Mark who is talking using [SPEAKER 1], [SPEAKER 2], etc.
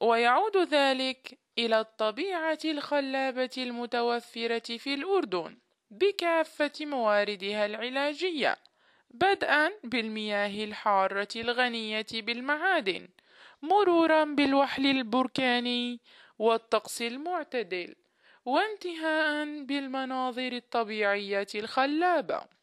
[SPEAKER 1] ويعود ذلك إلى الطبيعة الخلابة المتوفرة في الأردن بكافة مواردها العلاجية، بدءا بالمياه الحارة الغنية بالمعادن، مرورا بالوحل البركاني والطقس المعتدل، وانتهاء بالمناظر الطبيعية الخلابة.